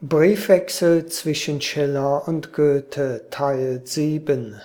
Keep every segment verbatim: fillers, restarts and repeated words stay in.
Briefwechsel zwischen Schiller und Goethe, Teil sieben,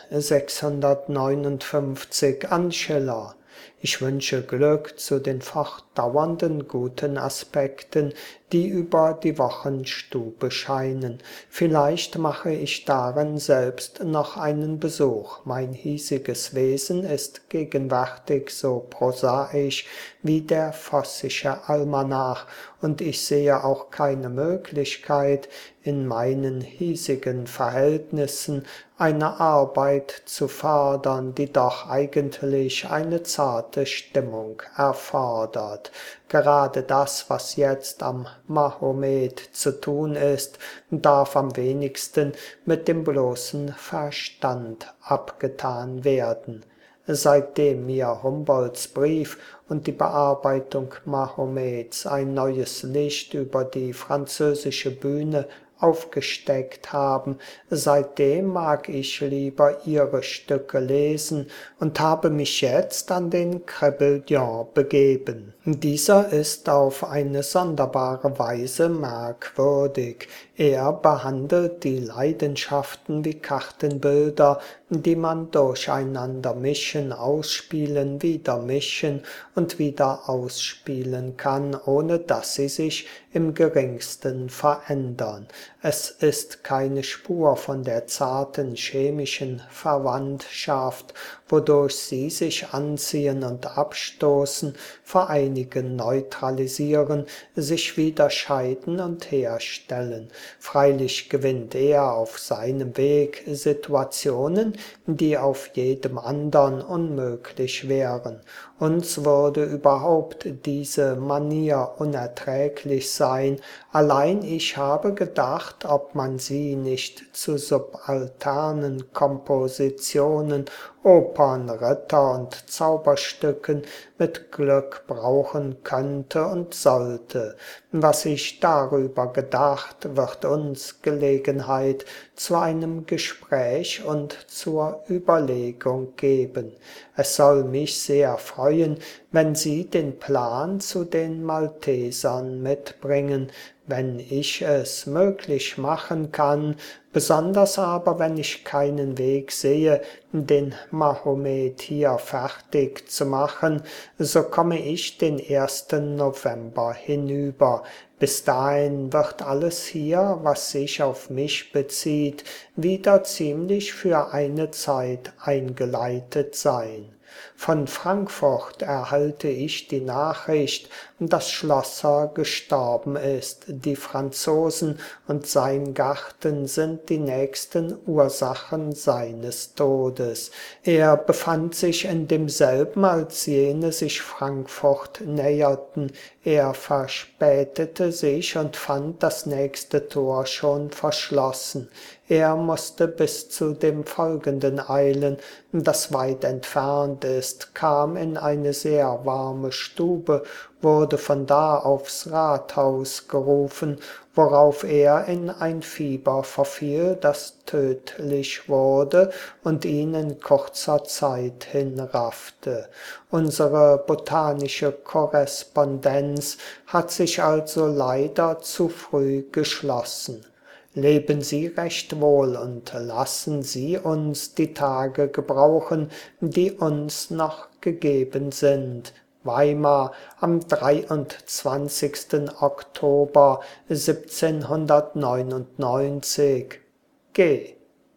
sechshundertneunundfünfzig an Schiller. Ich wünsche Glück zu den fortdauernden guten Aspekten, die über die Wochenstube scheinen. Vielleicht mache ich darin selbst noch einen Besuch. Mein hiesiges Wesen ist gegenwärtig so prosaisch wie der vossische Almanach, und ich sehe auch keine Möglichkeit, in meinen hiesigen Verhältnissen eine Arbeit zu fördern, die doch eigentlich eine zarte Stimmung erfordert. Gerade das, was jetzt am Mahomet zu tun ist, darf am wenigsten mit dem bloßen Verstand abgetan werden. Seitdem mir Humboldts Brief und die Bearbeitung Mahomets ein neues Licht über die französische Bühne aufgesteckt haben, seitdem mag ich lieber ihre Stücke lesen und habe mich jetzt an den Crébillon begeben. Dieser ist auf eine sonderbare Weise merkwürdig. Er behandelt die Leidenschaften wie Kartenbilder, die man durcheinander mischen, ausspielen, wieder mischen und wieder ausspielen kann, ohne dass sie sich im geringsten verändern. Es ist keine Spur von der zarten chemischen Verwandtschaft, wodurch sie sich anziehen und abstoßen, vereinigen, neutralisieren, sich wieder scheiden und herstellen. Freilich gewinnt er auf seinem Weg Situationen, die auf jedem andern unmöglich wären. Uns würde überhaupt diese Manier unerträglich sein, allein ich habe gedacht, ob man sie nicht zu subalternen Kompositionen, Opern, Ritter und Zauberstücken mit Glück brauchen könnte und sollte. Was ich darüber gedacht, wird uns Gelegenheit zu einem Gespräch und zur Überlegung geben. Es soll mich sehr freuen, wenn Sie den Plan zu den Maltesern mitbringen, wenn ich es möglich machen kann, besonders aber, wenn ich keinen Weg sehe, den Mahomet hier fertig zu machen, so komme ich den ersten November hinüber. Bis dahin wird alles hier, was sich auf mich bezieht, wieder ziemlich für eine Zeit eingeleitet sein. Von Frankfurt erhalte ich die Nachricht, dass Schlosser gestorben ist. Die Franzosen und sein Garten sind die nächsten Ursachen seines Todes. Er befand sich in demselben, als jene sich Frankfurt näherten. Er verspätete sich und fand das nächste Tor schon verschlossen. Er musste bis zu dem folgenden eilen, das weit entfernt ist, kam in eine sehr warme Stube, wurde von da aufs Rathaus gerufen, worauf er in ein Fieber verfiel, das tödlich wurde und ihn in kurzer Zeit hinraffte. Unsere botanische Korrespondenz hat sich also leider zu früh geschlossen. Leben Sie recht wohl und lassen Sie uns die Tage gebrauchen, die uns noch gegeben sind. Weimar am dreiundzwanzigsten Oktober siebzehnhundertneunundneunzig. G